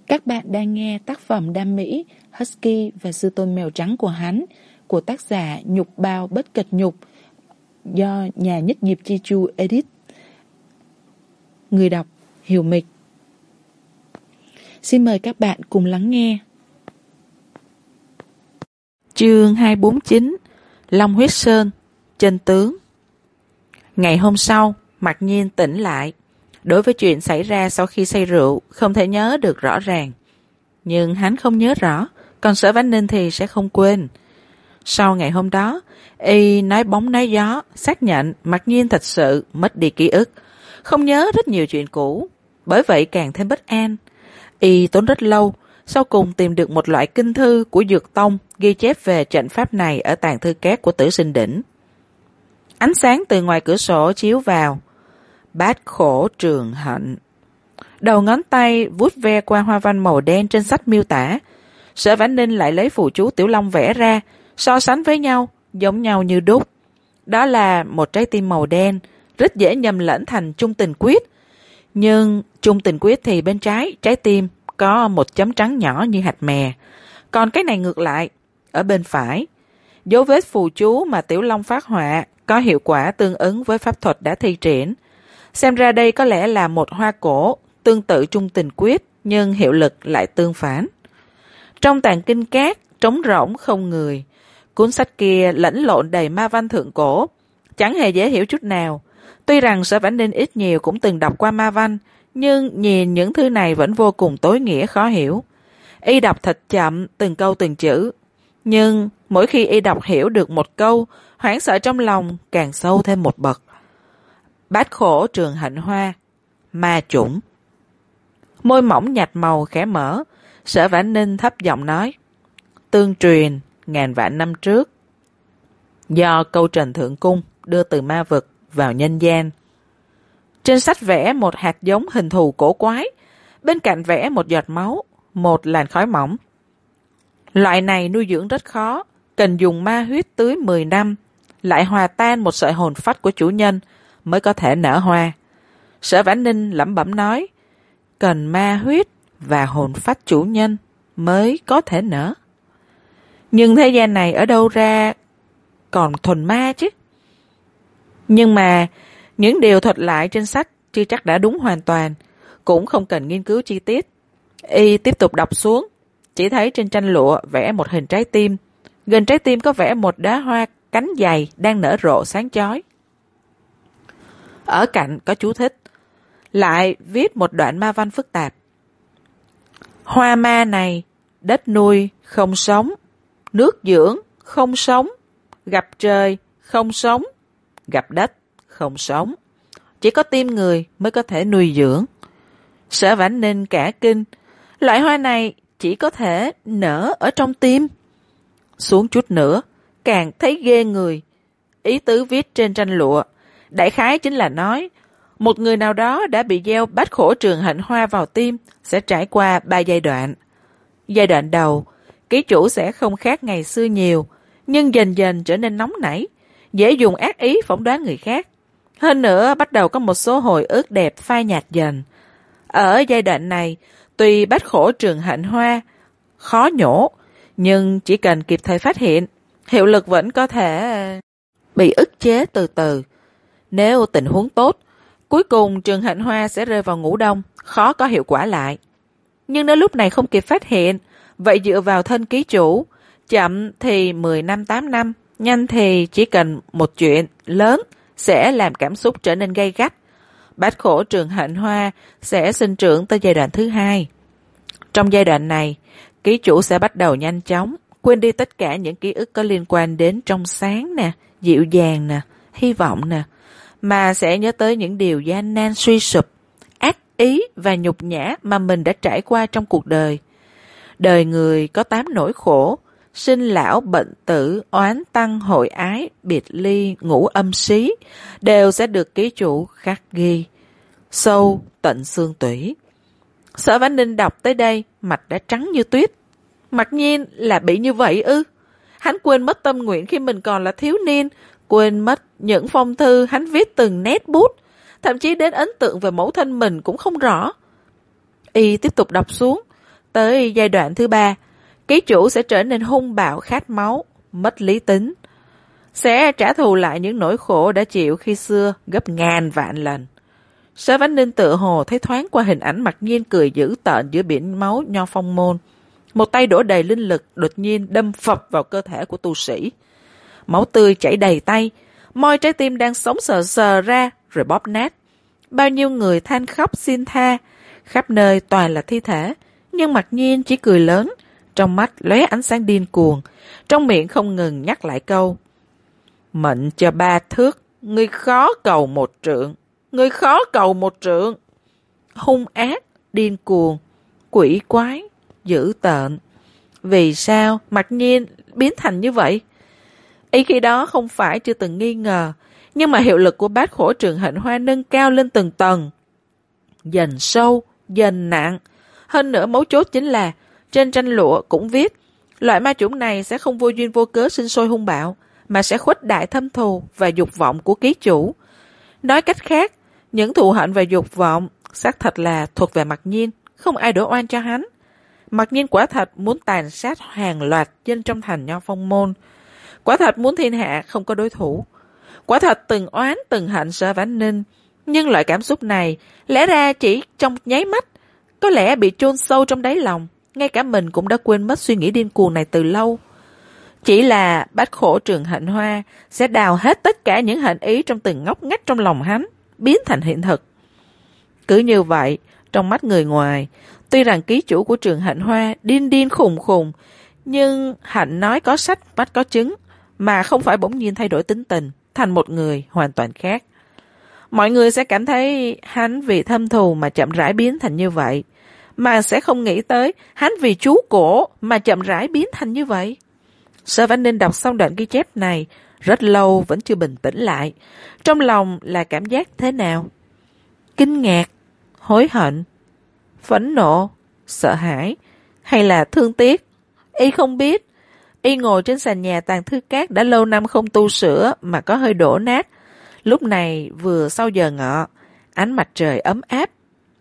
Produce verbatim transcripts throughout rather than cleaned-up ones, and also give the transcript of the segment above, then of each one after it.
Các bạn đang nghe tác phẩm Đam Mỹ, Husky và Sư Tôn Mèo Trắng của hắn của tác giả Nhục Bao Bất Kịch Nhục do nhà Nhất Diệp Chi Chu edit. Người đọc Hiểu Mịch. Xin mời các bạn cùng lắng nghe. Chương hai trăm bốn mươi chín Long Huyết Sơn, Chân Tướng. Ngày hôm sau, Mặc Nhiên tỉnh lại. Đối với chuyện xảy ra sau khi say rượu, không thể nhớ được rõ ràng. Nhưng hắn không nhớ rõ, còn Sở Vãn Ninh thì sẽ không quên. Sau ngày hôm đó, y nói bóng nói gió, xác nhận Mặc Nhiên thật sự mất đi ký ức, không nhớ rất nhiều chuyện cũ, bởi vậy càng thêm bất an. Y tốn rất lâu, sau cùng tìm được một loại kinh thư của Dược Tông ghi chép về trận pháp này ở tàng thư két của Tử Sinh Đỉnh. Ánh sáng từ ngoài cửa sổ chiếu vào. Bát khổ trường hận. Đầu ngón tay vuốt ve qua hoa văn màu đen trên sách miêu tả. Sở Vãn Ninh lại lấy phù chú Tiểu Long vẽ ra, so sánh với nhau, giống nhau như đúc. Đó là một trái tim màu đen, rất dễ nhầm lẫn thành Trung Tình Quyết. Nhưng Trung Tình Quyết thì bên trái, trái tim, có một chấm trắng nhỏ như hạt mè. Còn cái này ngược lại, ở bên phải. Dấu vết phù chú mà Tiểu Long phát họa có hiệu quả tương ứng với pháp thuật đã thi triển. Xem ra đây có lẽ là một hoa cổ, tương tự Trung Tình Quyết, nhưng hiệu lực lại tương phản. Trong tàng kinh cát, trống rỗng không người. Cuốn sách kia lẫn lộn đầy ma văn thượng cổ, chẳng hề dễ hiểu chút nào. Tuy rằng Sở Vãn Ninh ít nhiều cũng từng đọc qua ma văn, nhưng nhìn những thứ này vẫn vô cùng tối nghĩa khó hiểu. Y đọc thật chậm, từng câu từng chữ. Nhưng mỗi khi y đọc hiểu được một câu, hoảng sợ trong lòng càng sâu thêm một bậc. Bát khổ trường hạnh hoa, ma chủng. Môi mỏng nhạt màu khẽ mở, Sở Vãn Ninh thấp giọng nói. Tương truyền, ngàn vạn năm trước, do câu Trần Thượng Cung đưa từ ma vực vào nhân gian. Trên sách vẽ một hạt giống hình thù cổ quái, bên cạnh vẽ một giọt máu, một làn khói mỏng. Loại này nuôi dưỡng rất khó, cần dùng ma huyết tưới mười năm, lại hòa tan một sợi hồn phách của chủ nhân mới có thể nở hoa. Sở Vãn Ninh lẩm bẩm nói, cần ma huyết và hồn phách chủ nhân mới có thể nở. Nhưng thế gian này ở đâu ra còn thuần ma chứ? Nhưng mà những điều thuật lại trên sách chưa chắc đã đúng hoàn toàn, cũng không cần nghiên cứu chi tiết. Y tiếp tục đọc xuống, chỉ thấy trên tranh lụa vẽ một hình trái tim, gần trái tim có vẽ một đóa hoa cánh dày đang nở rộ sáng chói. Ở cạnh có chú thích, lại viết một đoạn ma văn phức tạp. Hoa ma này, đất nuôi không sống, nước dưỡng không sống, gặp trời không sống, gặp đất không sống. Chỉ có tim người mới có thể nuôi dưỡng. Sở Vãn Ninh cả kinh, loại hoa này chỉ có thể nở ở trong tim. Xuống chút nữa, càng thấy ghê người. Ý tứ viết trên tranh lụa, đại khái chính là nói, một người nào đó đã bị gieo bát khổ trường hạnh hoa vào tim sẽ trải qua ba giai đoạn. Giai đoạn đầu, ký chủ sẽ không khác ngày xưa nhiều, nhưng dần dần trở nên nóng nảy, dễ dùng ác ý phỏng đoán người khác. Hơn nữa, bắt đầu có một số hồi ức đẹp phai nhạt dần. Ở giai đoạn này, tuy bát khổ trường hạnh hoa khó nhổ, nhưng chỉ cần kịp thời phát hiện, hiệu lực vẫn có thể bị ức chế từ từ. Nếu tình huống tốt, cuối cùng trường hạnh hoa sẽ rơi vào ngủ đông, khó có hiệu quả lại. Nhưng nếu lúc này không kịp phát hiện, vậy dựa vào thân ký chủ, chậm thì mười năm tám năm, nhanh thì chỉ cần một chuyện lớn sẽ làm cảm xúc trở nên gay gắt. Bát khổ trường hạnh hoa sẽ sinh trưởng tới giai đoạn thứ hai. Trong giai đoạn này, ký chủ sẽ bắt đầu nhanh chóng quên đi tất cả những ký ức có liên quan đến trong sáng nè, dịu dàng nè, hy vọng nè, mà sẽ nhớ tới những điều gian nan suy sụp, ác ý và nhục nhã mà mình đã trải qua trong cuộc đời. Đời người có tám nỗi khổ, sinh lão bệnh tử, oán tăng hội ái, biệt ly, ngũ âm xí, đều sẽ được ký chủ khắc ghi sâu tận xương tủy. Sở Vãn Ninh đọc tới đây, mặt đã trắng như tuyết. Mặc nhiên là bị như vậy ư? Hắn quên mất tâm nguyện khi mình còn là thiếu niên, quên mất những phong thư hắn viết từng nét bút, thậm chí đến ấn tượng về mẫu thân mình cũng không rõ. Y tiếp tục đọc xuống, Tới giai đoạn thứ ba, ký chủ sẽ trở nên hung bạo khát máu, mất lý tính. Sẽ trả thù lại những nỗi khổ đã chịu khi xưa gấp ngàn vạn lần. Sở Vãn Ninh tự hồ thấy thoáng qua hình ảnh Mặc Nhiên cười dữ tợn giữa biển máu Nho Phong môn. Một tay đổ đầy linh lực đột nhiên đâm phập vào cơ thể của tu sĩ. Máu tươi chảy đầy tay, moi trái tim đang sống sờ sờ ra rồi bóp nát. Bao nhiêu người than khóc xin tha, khắp nơi toàn là thi thể, nhưng Mặc Nhiên chỉ cười lớn, trong mắt lóe ánh sáng điên cuồng, trong miệng không ngừng nhắc lại câu: mệnh cho ba thước, ngươi khó cầu một trượng, ngươi khó cầu một trượng. Hung ác, điên cuồng, quỷ quái, dữ tợn. Vì sao Mặc Nhiên biến thành như vậy? Y khi đó không phải chưa từng nghi ngờ, nhưng mà hiệu lực của bát khổ trường hạnh hoa nâng cao lên từng tầng, dần sâu, dần nặng. Hơn nữa mấu chốt chính là trên tranh lụa cũng viết loại ma chủng này sẽ không vô duyên vô cớ sinh sôi hung bạo, mà sẽ khuếch đại thâm thù và dục vọng của ký chủ. Nói cách khác, những thù hận và dục vọng xác thật là thuộc về Mặc Nhiên, không ai đổ oan cho hắn. Mặc Nhiên quả thật muốn tàn sát hàng loạt dân trong thành Nho Phong môn, quả thật muốn thiên hạ không có đối thủ, quả thật từng oán từng hận Sở Vãn Ninh. Nhưng loại cảm xúc này lẽ ra chỉ trong nháy mắt, có lẽ bị chôn sâu trong đáy lòng, ngay cả mình cũng đã quên mất suy nghĩ điên cuồng này từ lâu. Chỉ là bát khổ trường hạnh hoa sẽ đào hết tất cả những hận ý trong từng ngóc ngách trong lòng hắn, biến thành hiện thực. Cứ như vậy, trong mắt người ngoài, tuy rằng ký chủ của trường hạnh hoa điên điên khùng khùng, nhưng hạnh nói có sách mắt có chứng, mà không phải bỗng nhiên thay đổi tính tình thành một người hoàn toàn khác. Mọi người sẽ cảm thấy hắn vì thâm thù mà chậm rãi biến thành như vậy, mà sẽ không nghĩ tới hắn vì chú cổ mà chậm rãi biến thành như vậy. Sở Vãn Ninh đọc xong đoạn ghi chép này rất lâu vẫn chưa bình tĩnh lại. Trong lòng là cảm giác thế nào? Kinh ngạc, hối hận, phẫn nộ, sợ hãi, hay là thương tiếc? Y không biết. Y ngồi trên sàn nhà tàn thư cát đã lâu năm không tu sửa mà có hơi đổ nát. Lúc này vừa sau giờ ngọ, ánh mặt trời ấm áp,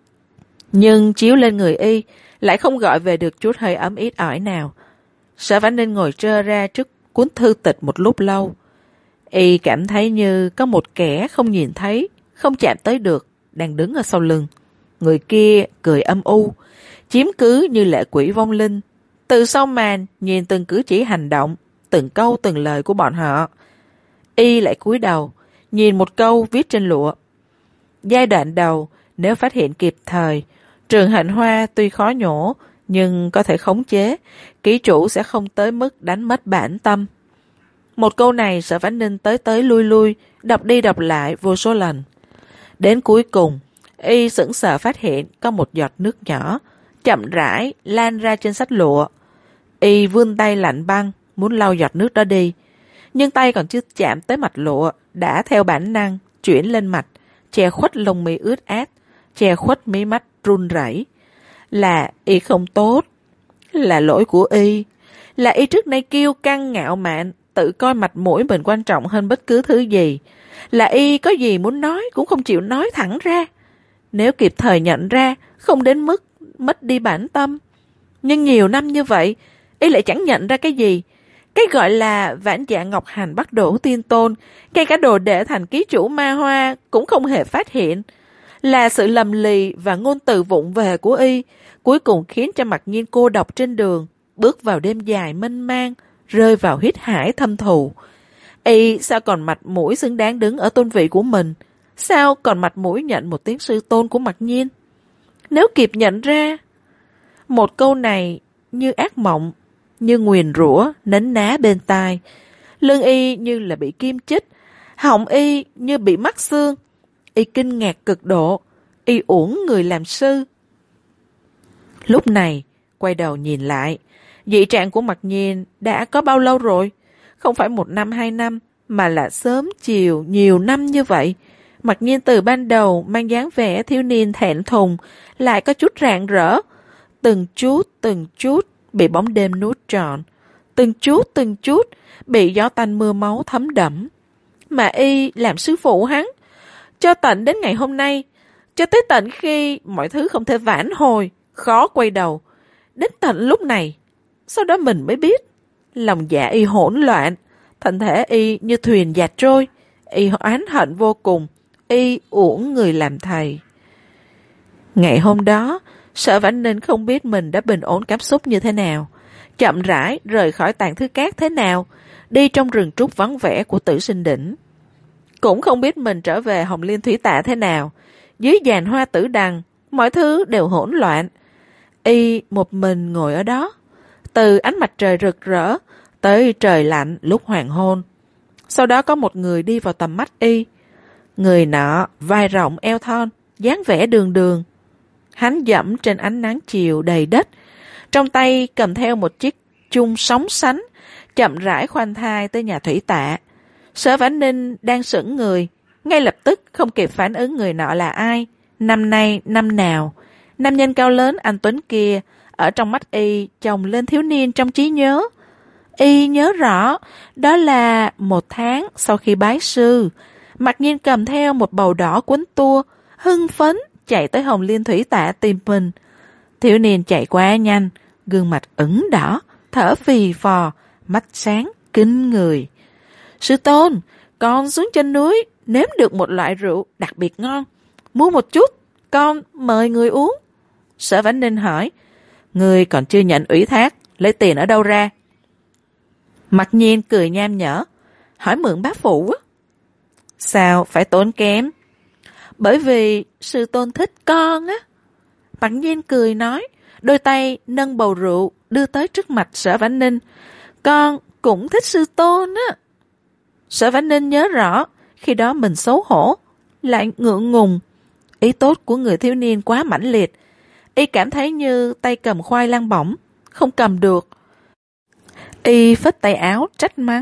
nhưng chiếu lên người Y lại không gọi về được chút hơi ấm ít ỏi nào. Sở Vãn Ninh ngồi trơ ra trước cuốn thư tịch một lúc lâu. Y cảm thấy như có một kẻ không nhìn thấy, không chạm tới được, đang đứng ở sau lưng. Người kia cười âm u, chiếm cứ như lệ quỷ vong linh, từ sau màn nhìn từng cử chỉ hành động, từng câu từng lời của bọn họ. Y lại cúi đầu, nhìn một câu viết trên lụa. Giai đoạn đầu, nếu phát hiện kịp thời, trường hạnh hoa tuy khó nhổ, nhưng có thể khống chế, ký chủ sẽ không tới mức đánh mất bản tâm. Một câu này Sở Vãn Ninh tới tới lui lui, đọc đi đọc lại vô số lần. Đến cuối cùng, Y sững sờ phát hiện có một giọt nước nhỏ, chậm rãi lan ra trên sách lụa. Y vươn tay lạnh băng, muốn lau giọt nước đó đi. Nhưng tay còn chưa chạm tới mặt lụa, đã theo bản năng chuyển lên mặt, che khuất lông mi ướt át, che khuất mí mắt run rẩy. Là Y không tốt, là lỗi của Y, là Y trước nay kiêu căng ngạo mạn, tự coi mặt mũi mình quan trọng hơn bất cứ thứ gì, là Y có gì muốn nói cũng không chịu nói thẳng ra. Nếu kịp thời nhận ra, không đến mức mất đi bản tâm. Nhưng nhiều năm như vậy, Y lại chẳng nhận ra cái gì. Cái gọi là vãn dạ ngọc hành bắt đổ tiên tôn, ngay cả đồ đệ thành ký chủ ma hoa cũng không hề phát hiện. Là sự lầm lì và ngôn từ vụng về của Y cuối cùng khiến cho Mặc Nhiên cô độc trên đường, bước vào đêm dài mênh mang, rơi vào huyết hải thâm thù. Y sao còn mặt mũi xứng đáng đứng ở tôn vị của mình? Sao còn mặt mũi nhận một tiếng sư tôn của Mặc Nhiên? Nếu kịp nhận ra, một câu này như ác mộng, như nguyền rủa nấn ná bên tai. Lưng Y như là bị kim chích, họng Y như bị mắc xương. Y kinh ngạc cực độ, Y uổng người làm sư. Lúc này, quay đầu nhìn lại, dị trạng của Mặc Nhiên đã có bao lâu rồi? Không phải một năm hai năm, mà là sớm chiều nhiều năm như vậy. Mặc Nhiên từ ban đầu mang dáng vẻ thiếu niên thẹn thùng, lại có chút rạng rỡ. Từng chút, từng chút bị bóng đêm nuốt trọn, từng chút, từng chút bị gió tanh mưa máu thấm đẫm. Mà Y làm sư phụ hắn, cho tận đến ngày hôm nay, cho tới tận khi mọi thứ không thể vãn hồi, khó quay đầu, đến tận lúc này, sau đó mình mới biết, lòng dạ y hỗn loạn, thân thể y như thuyền dạt trôi, y oán hận vô cùng, y uổng người làm thầy. Ngày hôm đó, Sở Vãn Ninh không biết mình đã bình ổn cảm xúc như thế nào, chậm rãi rời khỏi Tàng Thư Cát thế nào, đi trong rừng trúc vắng vẻ của Tử Sinh Đỉnh. Cũng không biết mình trở về Hồng Liên Thủy Tạ thế nào, dưới giàn hoa tử đằng, mọi thứ đều hỗn loạn. Y một mình ngồi ở đó, từ ánh mặt trời rực rỡ tới trời lạnh lúc hoàng hôn. Sau đó có một người đi vào tầm mắt y. Người nọ vai rộng eo thon, dáng vẻ đường đường. Hắn dẫm trên ánh nắng chiều đầy đất, trong tay cầm theo một chiếc chung sóng sánh, chậm rãi khoanh thai tới nhà Thủy Tạ. Sở Vãn Ninh đang sững người, ngay lập tức không kịp phản ứng người nọ là ai, năm nay năm nào. Nam nhân cao lớn anh tuấn kia, ở trong mắt y chồng lên thiếu niên trong trí nhớ. Y nhớ rõ, đó là một tháng sau khi bái sư, Mặc Nhiên cầm theo một bầu đỏ cuốn tua, hưng phấn chạy tới Hồng Liên Thủy Tạ tìm mình. Thiếu niên chạy quá nhanh, gương mặt ửng đỏ, thở phì phò, mắt sáng, kinh người. Sư tôn, con xuống trên núi, nếm được một loại rượu đặc biệt ngon. Mua một chút, con mời người uống. Sở Vãn Ninh hỏi, người còn chưa nhận ủy thác, lấy tiền ở đâu ra? Mặc Nhiên cười nham nhở, hỏi mượn bá phụ á. Sao phải tốn kém? Bởi vì sư tôn thích con á. Mặc Nhiên cười nói, đôi tay nâng bầu rượu đưa tới trước mặt Sở Vãn Ninh. Con cũng thích sư tôn á. Sở Vãn Ninh nhớ rõ, khi đó mình xấu hổ, lại ngượng ngùng. Ý tốt của người thiếu niên quá mãnh liệt. Y cảm thấy như tay cầm khoai lang bỏng, không cầm được. Y phất tay áo trách mắng.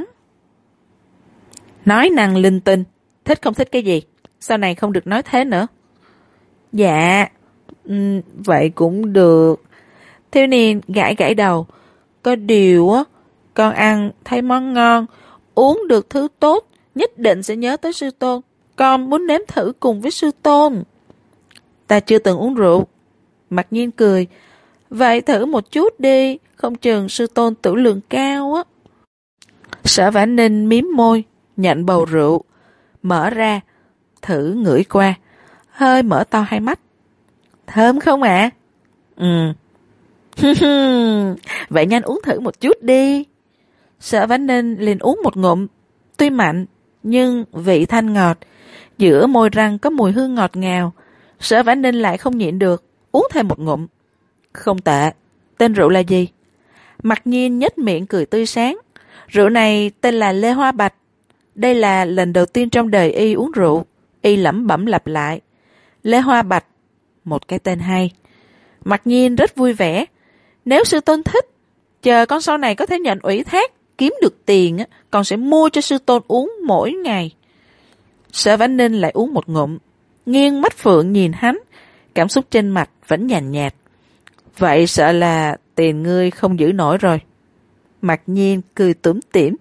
Nói năng linh tinh, thích không thích cái gì? Sau này không được nói thế nữa. Dạ, um, vậy cũng được. Thiếu niên gãi gãi đầu. Có điều á, con ăn thấy món ngon, uống được thứ tốt, nhất định sẽ nhớ tới sư tôn. Con muốn nếm thử cùng với sư tôn. Ta chưa từng uống rượu. Mặc Nhiên cười. Vậy thử một chút đi, không chừng sư tôn tử lượng cao á. Sở Vãn Ninh mím môi, nhận bầu rượu, mở ra, thử ngửi qua, hơi mở to hai mắt. Thơm không ạ? À? Ừ. Vậy nhanh uống thử một chút đi. Sở Vãn Ninh liền uống một ngụm, tuy mạnh nhưng vị thanh ngọt, giữa môi răng có mùi hương ngọt ngào. Sở Vãn Ninh lại không nhịn được, uống thêm một ngụm. Không tệ. Tên rượu là gì? Mặc Nhiên nhếch miệng cười tươi sáng. Rượu này tên là Lê Hoa Bạch. Đây là lần đầu tiên trong đời y uống rượu. Y lẩm bẩm lặp lại. Lê Hoa Bạch, một cái tên hay. Mặc Nhiên rất vui vẻ. Nếu sư tôn thích, chờ con sau này có thể nhận ủy thác, kiếm được tiền, con sẽ mua cho sư tôn uống mỗi ngày. Sở Vãn Ninh lại uống một ngụm, nghiêng mắt phượng nhìn hắn, cảm xúc trên mặt vẫn nhàn nhạt. Vậy sợ là tiền ngươi không giữ nổi rồi. Mặc Nhiên cười tủm tỉm.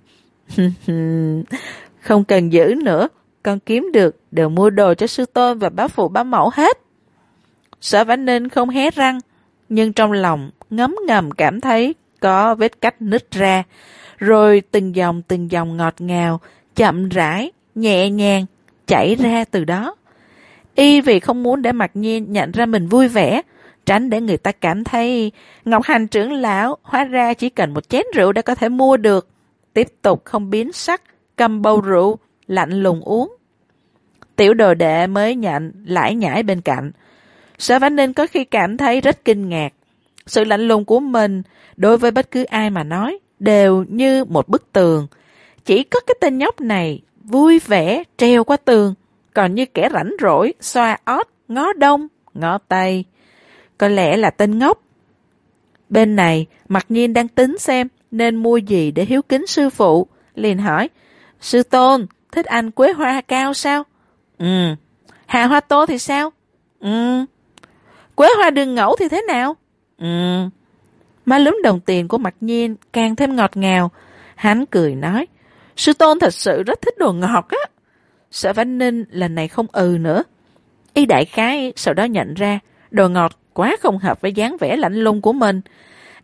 Không cần giữ nữa, con kiếm được đều mua đồ cho sư tôn và bá phụ bá mẫu hết. Sở Vãn Ninh không hé răng, nhưng trong lòng ngấm ngầm cảm thấy có vết cách nứt ra, rồi từng dòng từng dòng ngọt ngào, chậm rãi, nhẹ nhàng chảy ra từ đó. Y vì không muốn để Mặc Nhiên nhận ra mình vui vẻ, tránh để người ta cảm thấy Ngọc Hành trưởng lão hóa ra chỉ cần một chén rượu đã có thể mua được, tiếp tục không biến sắc, cầm bầu rượu, lạnh lùng uống. Tiểu đồ đệ mới nhận lải nhải bên cạnh. Sở Vãn Ninh có khi cảm thấy rất kinh ngạc. Sự lạnh lùng của mình đối với bất cứ ai mà nói đều như một bức tường. Chỉ có cái tên nhóc này vui vẻ treo qua tường, còn như kẻ rảnh rỗi xoa ót ngó đông ngó tây. Có lẽ là tên ngốc. Bên này Mặc Nhiên đang tính xem nên mua gì để hiếu kính sư phụ, liền hỏi, sư tôn thích ăn quế hoa cao sao? Ừ. Hà hoa tô thì sao? Ừ. Quế hoa đường ngẫu thì thế nào? Ừ. Má lúm đồng tiền của Mặc Nhiên càng thêm ngọt ngào. Hắn cười nói, sư tôn thật sự rất thích đồ ngọt á. Sở Vãn Ninh lần này không ừ nữa. Y đại khái sau đó nhận ra đồ ngọt quá không hợp với dáng vẻ lạnh lùng của mình.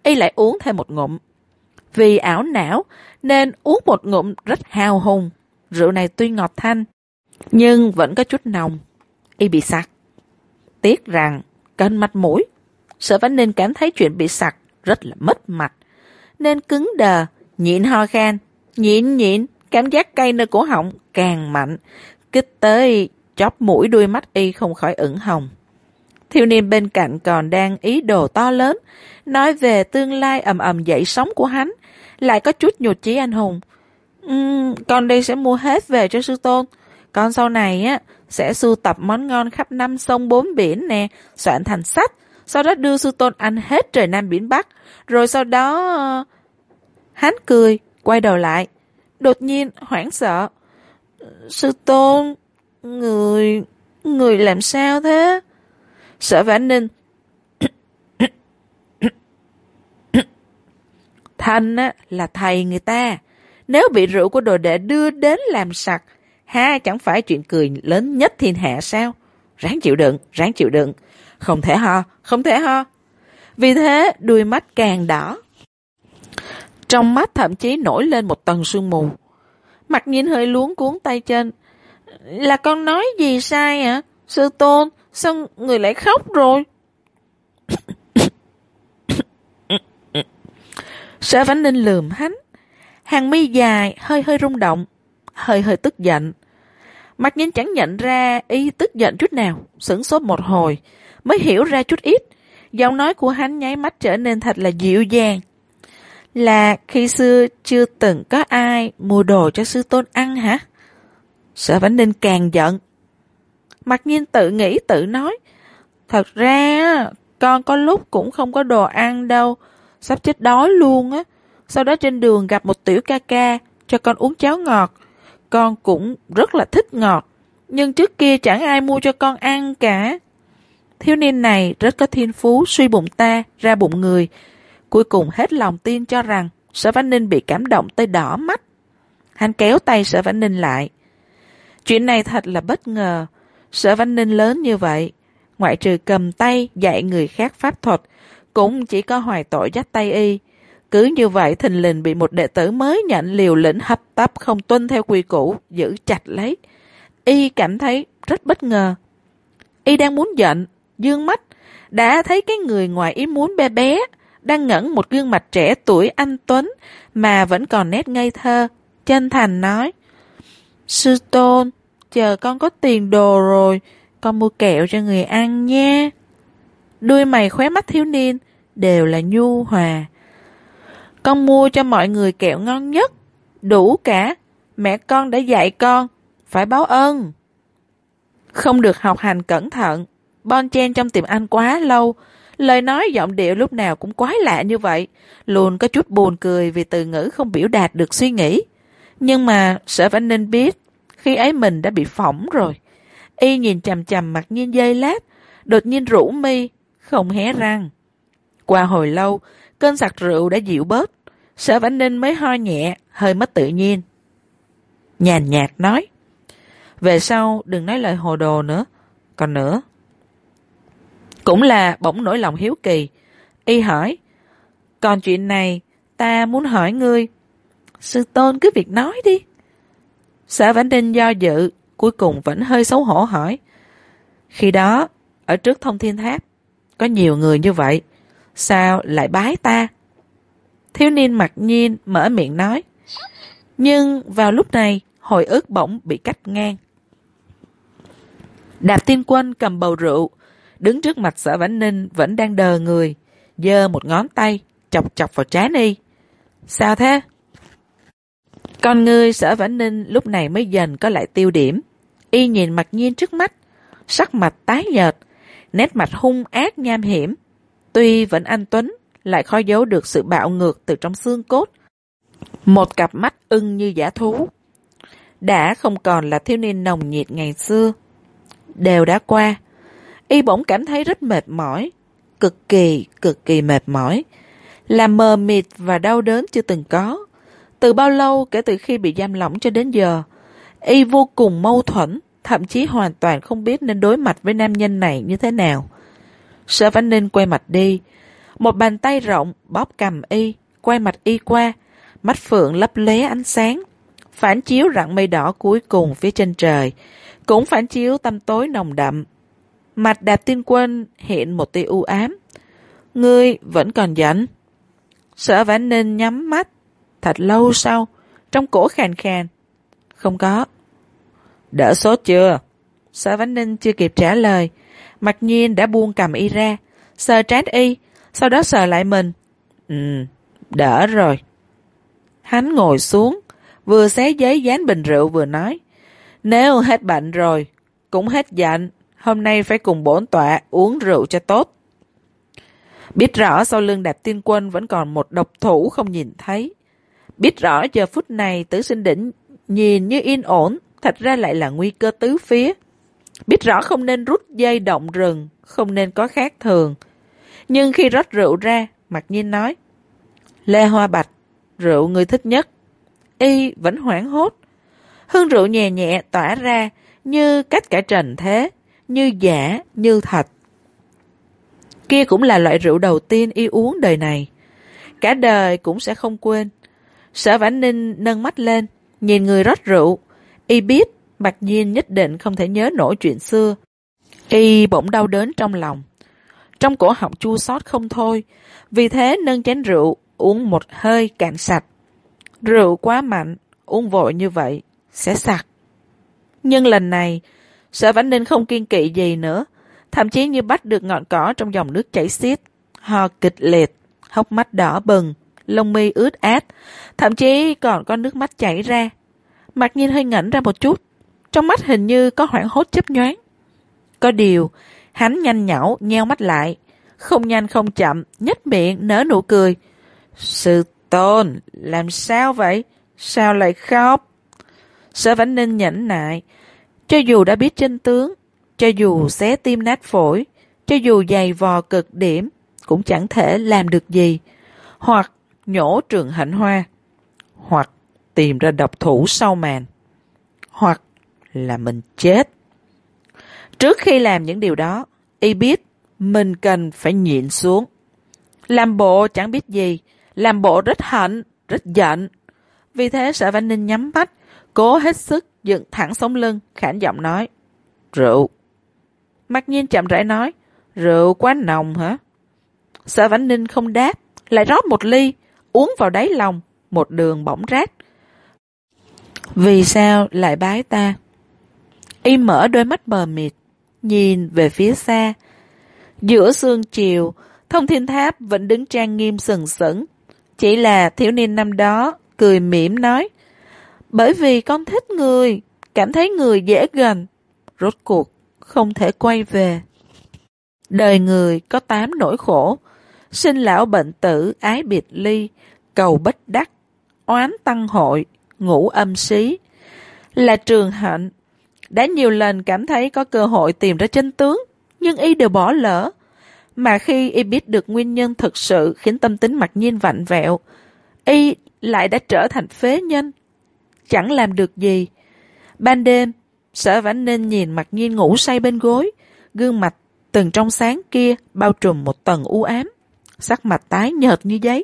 y lại uống thêm một ngụm. Vì ảo não nên uống một ngụm rất hào hùng. Rượu này tuy ngọt thanh, nhưng vẫn có chút nồng. Y bị sặc. Tiếc rằng kênh mặt mũi. Sở Vãn Ninh cảm thấy chuyện bị sặc rất là mất mặt, nên cứng đờ, nhịn ho khan, nhịn nhịn, cảm giác cay nơi cổ họng càng mạnh, kích tới chóp mũi đuôi mắt y không khỏi ửng hồng. Thiếu niên bên cạnh còn đang ý đồ to lớn, nói về tương lai ầm ầm dậy sóng của hắn, lại có chút nhụt chí anh hùng. Uhm, con đây sẽ mua hết về cho sư tôn. Con sau này á sẽ sưu tập món ngon khắp năm sông bốn biển nè, soạn thành sách, sau đó đưa sư tôn ăn hết trời Nam biển Bắc, rồi sau đó... Hắn cười, quay đầu lại, đột nhiên hoảng sợ. Sư tôn, người... người làm sao thế? Sở Vãn Ninh Thanh á, là thầy người ta. Nếu bị rượu của đồ đệ đưa đến làm sặc, ha chẳng phải chuyện cười lớn nhất thiên hạ sao? Ráng chịu đựng, ráng chịu đựng. Không thể ho, không thể ho. Vì thế đuôi mắt càng đỏ. Trong mắt thậm chí nổi lên một tầng sương mù. Mặc Nhiên hơi luống cuống tay chân. Là con nói gì sai hả? Sư tôn, sao người lại khóc rồi? Sở Vãn Ninh lườm hắn. Hàng mi dài hơi hơi rung động, hơi hơi tức giận. Mặc Nhiên chẳng nhận ra y tức giận chút nào, sửng sốt một hồi, mới hiểu ra chút ít. Giọng nói của hắn nháy mắt trở nên thật là dịu dàng. Là khi xưa chưa từng có ai mua đồ cho sư tôn ăn hả? Sở Vãn Ninh càng giận. Mặc Nhiên tự nghĩ tự nói. Thật ra con có lúc cũng không có đồ ăn đâu, sắp chết đói luôn á. Sau đó trên đường gặp một tiểu ca ca cho con uống cháo ngọt. Con cũng rất là thích ngọt, nhưng trước kia chẳng ai mua cho con ăn cả. Thiếu niên này rất có thiên phú suy bụng ta ra bụng người. Cuối cùng hết lòng tin cho rằng Sở Vãn Ninh bị cảm động tới đỏ mắt. Hắn kéo tay Sở Vãn Ninh lại. Chuyện này thật là bất ngờ. Sở Vãn Ninh lớn như vậy, ngoại trừ cầm tay dạy người khác pháp thuật, cũng chỉ có Hoài Tội dắt tay y. Cứ như vậy thình lình bị một đệ tử mới nhận liều lĩnh hấp tấp không tuân theo quy củ, giữ chặt lấy. Y cảm thấy rất bất ngờ. Y đang muốn giận, dương mắt, đã thấy cái người ngoài ý muốn bé bé, đang ngẩng một gương mặt trẻ tuổi anh tuấn, mà vẫn còn nét ngây thơ, chân thành nói. Sư tôn, chờ con có tiền đồ rồi, con mua kẹo cho người ăn nha. Đuôi mày khóe mắt thiếu niên đều là nhu hòa. Con mua cho mọi người kẹo ngon nhất, đủ cả. Mẹ con đã dạy con, phải báo ơn. Không được học hành cẩn thận, bon chen trong tiệm ăn quá lâu, lời nói giọng điệu lúc nào cũng quái lạ như vậy, luôn có chút buồn cười vì từ ngữ không biểu đạt được suy nghĩ. Nhưng mà Sở Vãn Ninh biết, khi ấy mình đã bị phỏng rồi. Y nhìn chằm chằm Mặc Nhiên giây lát, đột nhiên rũ mi, không hé răng. Qua hồi lâu, cơn sặc rượu đã dịu bớt, Sở Vãn Ninh mới ho nhẹ, hơi mất tự nhiên. Nhàn nhạt nói, về sau đừng nói lời hồ đồ nữa. Còn nữa, cũng là bỗng nổi lòng hiếu kỳ. Y hỏi, còn chuyện này ta muốn hỏi ngươi. Sư tôn cứ việc nói đi. Sở Vãn Ninh do dự, cuối cùng vẫn hơi xấu hổ hỏi, khi đó ở trước Thông Thiên Tháp có nhiều người như vậy, sao lại bái ta? Thiếu niên Mặc Nhiên mở miệng nói. Nhưng vào lúc này, hồi ức bỗng bị cắt ngang. Đạp Tiên Quân cầm bầu rượu, đứng trước mặt Sở Vãn Ninh vẫn đang đờ người, giơ một ngón tay, chọc chọc vào trán y. Sao thế? Con ngươi Sở Vãn Ninh lúc này mới dần có lại tiêu điểm. Y nhìn Mặc Nhiên trước mắt, sắc mặt tái nhợt, nét mặt hung ác nham hiểm. Tuy vẫn anh tuấn, lại khó giấu được sự bạo ngược từ trong xương cốt. Một cặp mắt ưng như dã thú. Đã không còn là thiếu niên nồng nhiệt ngày xưa. Đều đã qua. Y bỗng cảm thấy rất mệt mỏi. Cực kỳ, cực kỳ mệt mỏi. Là mờ mịt và đau đớn chưa từng có. Từ bao lâu kể từ khi bị giam lỏng cho đến giờ, Y vô cùng mâu thuẫn, thậm chí hoàn toàn không biết nên đối mặt với nam nhân này như thế nào. Sở Vãn Ninh quay mặt đi. Một bàn tay rộng bóp cầm y, quay mặt y qua, mắt phượng lấp lóe ánh sáng, phản chiếu rặng mây đỏ cuối cùng phía trên trời, cũng phản chiếu tăm tối nồng đậm. Mặt Đạp Tiên Quân hiện một tia u ám. Ngươi vẫn còn giận? Sở Vãn Ninh nhắm mắt, thật lâu sau, trong cổ khàn khàn. Không có. Đỡ sốt chưa? Sở Vãn Ninh chưa kịp trả lời, Mặc Nhiên đã buông cầm y ra, sờ trán y, sau đó sờ lại mình. Ừ, đỡ rồi. Hắn ngồi xuống, vừa xé giấy dán bình rượu vừa nói. Nếu hết bệnh rồi, cũng hết giận, hôm nay phải cùng bổn tọa uống rượu cho tốt. Biết rõ sau lưng Đạp Tiên Quân vẫn còn một độc thủ không nhìn thấy. Biết rõ giờ phút này Tử Sinh Đỉnh nhìn như yên ổn, thật ra lại là nguy cơ tứ phía. Biết rõ không nên rút dây động rừng, không nên có khác thường. Nhưng khi rót rượu ra, Mặc Nhiên nói. Lê Hoa Bạch, rượu người thích nhất. Y vẫn hoảng hốt. Hương rượu nhẹ nhẹ tỏa ra như cách cả trần thế, như giả, như thật. Kia cũng là loại rượu đầu tiên y uống đời này. Cả đời cũng sẽ không quên. Sở Vãn Ninh nâng mắt lên, nhìn người rót rượu. Y biết Mặc Nhiên nhất định không thể nhớ nổi chuyện xưa. Y bỗng đau đớn trong lòng. Trong cổ họng chua xót không thôi. Vì thế nâng chén rượu, uống một hơi cạn sạch. Rượu quá mạnh, uống vội như vậy, sẽ sặc. Nhưng lần này, Sở Vãn Ninh không kiên kỵ gì nữa. Thậm chí như bắt được ngọn cỏ trong dòng nước chảy xiết. Ho kịch liệt, hốc mắt đỏ bừng, lông mi ướt át, thậm chí còn có nước mắt chảy ra. Mặc Nhiên hơi ngẩn ra một chút, trong mắt hình như có hoảng hốt chớp nhoáng. Có điều, hắn nhanh nhảu nheo mắt lại, không nhanh không chậm, nhếch miệng nở nụ cười. Sư tôn, làm sao vậy? Sao lại khóc? Sở Vãn Ninh nhẫn nại, cho dù đã biết chân tướng, cho dù xé tim nát phổi, cho dù dày vò cực điểm, cũng chẳng thể làm được gì. Hoặc nhổ Trường Hạnh Hoa, hoặc tìm ra độc thủ sau màn, hoặc là mình chết. Trước khi làm những điều đó, y biết mình cần phải nhịn xuống. Làm bộ chẳng biết gì, làm bộ rất hận, rất giận. Vì thế Sở Vãn Ninh nhắm mắt, cố hết sức dựng thẳng sống lưng, khản giọng nói. Rượu. Mặc Nhiên chậm rãi nói. Rượu quá nồng hả? Sở Vãn Ninh không đáp, lại rót một ly, uống vào đáy lòng, một đường bỗng rát. Vì sao lại bái ta? Y mở đôi mắt mờ mịt, nhìn về phía xa. Giữa sương chiều, Thông Thiên Tháp vẫn đứng trang nghiêm sừng sững. Chỉ là thiếu niên năm đó cười mỉm nói. Bởi vì con thích người, cảm thấy người dễ gần, rốt cuộc không thể quay về. Đời người có tám nỗi khổ, sinh lão bệnh tử, ái biệt ly, cầu bất đắc, oán tăng hội, ngũ âm xí. Là Trường Hạnh đã nhiều lần cảm thấy có cơ hội tìm ra chân tướng, nhưng y đều bỏ lỡ. Mà khi y biết được nguyên nhân thực sự khiến tâm tính Mặc Nhiên vặn vẹo, y lại đã trở thành phế nhân, chẳng làm được gì. Ban đêm, Sở Vãn Ninh nhìn Mặc Nhiên ngủ say bên gối, gương mặt từng trong sáng kia bao trùm một tầng u ám, sắc mặt tái nhợt như giấy.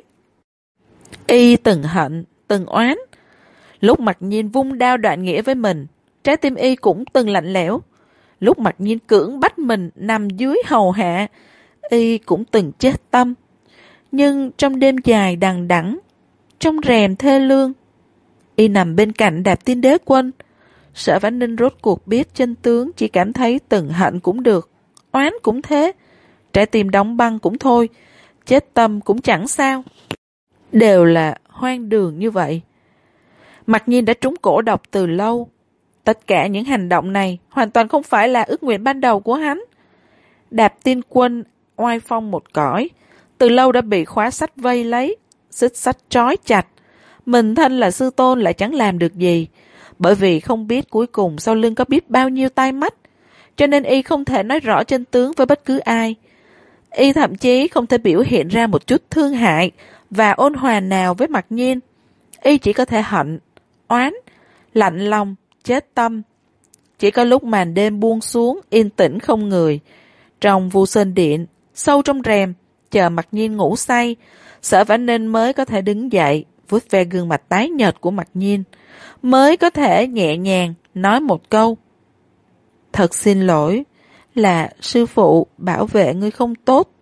Y từng hận, từng oán. Lúc Mặc Nhiên vung đao đoạn nghĩa với mình, trái tim y cũng từng lạnh lẽo. Lúc Mặc Nhiên cưỡng bắt mình nằm dưới hầu hạ, y cũng từng chết tâm. Nhưng trong đêm dài đằng đẵng, trong rèm thê lương, y nằm bên cạnh Đạp Tiên Đế Quân. Sở Vãn Ninh rốt cuộc biết chân tướng, chỉ cảm thấy từng hận cũng được, oán cũng thế, trái tim đóng băng cũng thôi, chết tâm cũng chẳng sao. Đều là hoang đường như vậy. Mặc Nhiên đã trúng cổ độc từ lâu. Tất cả những hành động này hoàn toàn không phải là ước nguyện ban đầu của hắn. Đạp Tiên Quân oai phong một cõi, từ lâu đã bị khóa sách vây lấy, xích sách trói chặt. Mình thân là sư tôn lại chẳng làm được gì, bởi vì không biết cuối cùng sau lưng có biết bao nhiêu tai mắt, cho nên y không thể nói rõ chân tướng với bất cứ ai. Y thậm chí không thể biểu hiện ra một chút thương hại và ôn hòa nào với Mặc Nhiên. Y chỉ có thể hận, oán, lạnh lòng, chết tâm. Chỉ có lúc màn đêm buông xuống, yên tĩnh không người, trong Vô Sơn Điện, sâu trong rèm, chờ Mặc Nhiên ngủ say. Sở Vả Ninh mới có thể đứng dậy, vuốt ve gương mặt tái nhợt của Mặc Nhiên, mới có thể nhẹ nhàng nói một câu: thật xin lỗi, là sư phụ bảo vệ ngươi không tốt.